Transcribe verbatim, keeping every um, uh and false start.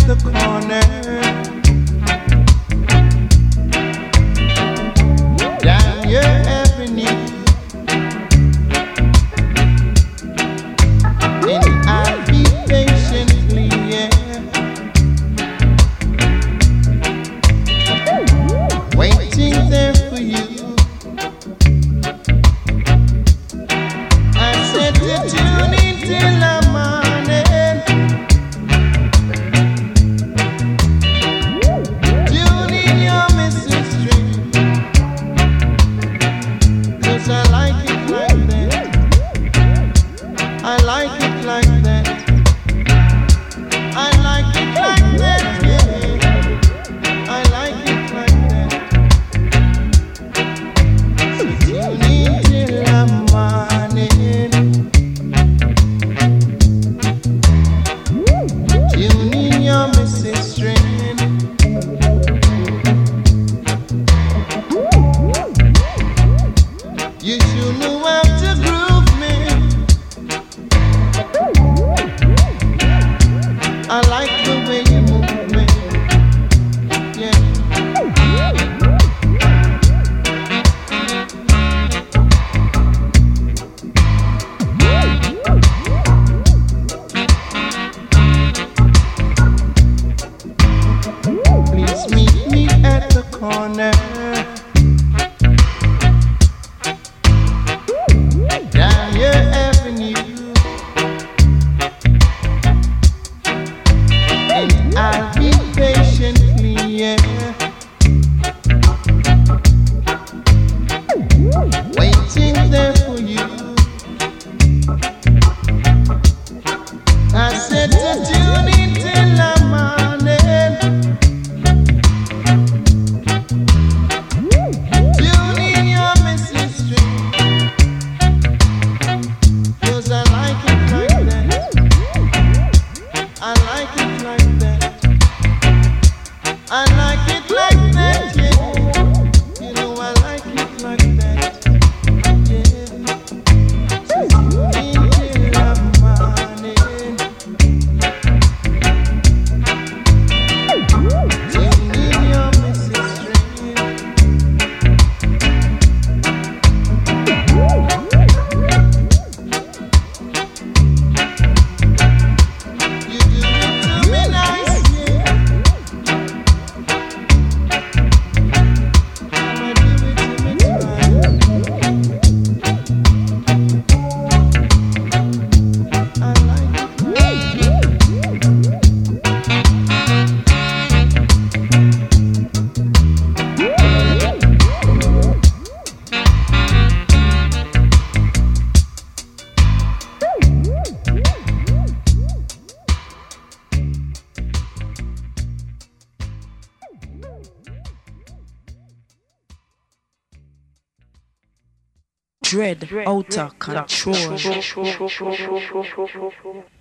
the corner. Down your avenue, and I'll be patiently, yeah, waiting there for you. I said to tune in till the morning. Tune in your missing string, 'cause I like it like that. I like it like that. I like it like that, yeah. I like it like that. So tune in till the morning. Tune in your missing string. You should know how to groove me. I like the way you move me, yeah. Please meet me at the corner. Down your avenue, and I'll be patiently, yeah, waiting there for you. I said to tune in till the morning. Tune in your missing string, 'cause I like it like that. I like it like that. I like it like that, yeah. You know I like it like that, yeah. So tune in till the morning. Tune in your missing string. You do it to me nice, yeah. I'ma do it to me twice. I like it like Dread, outer control.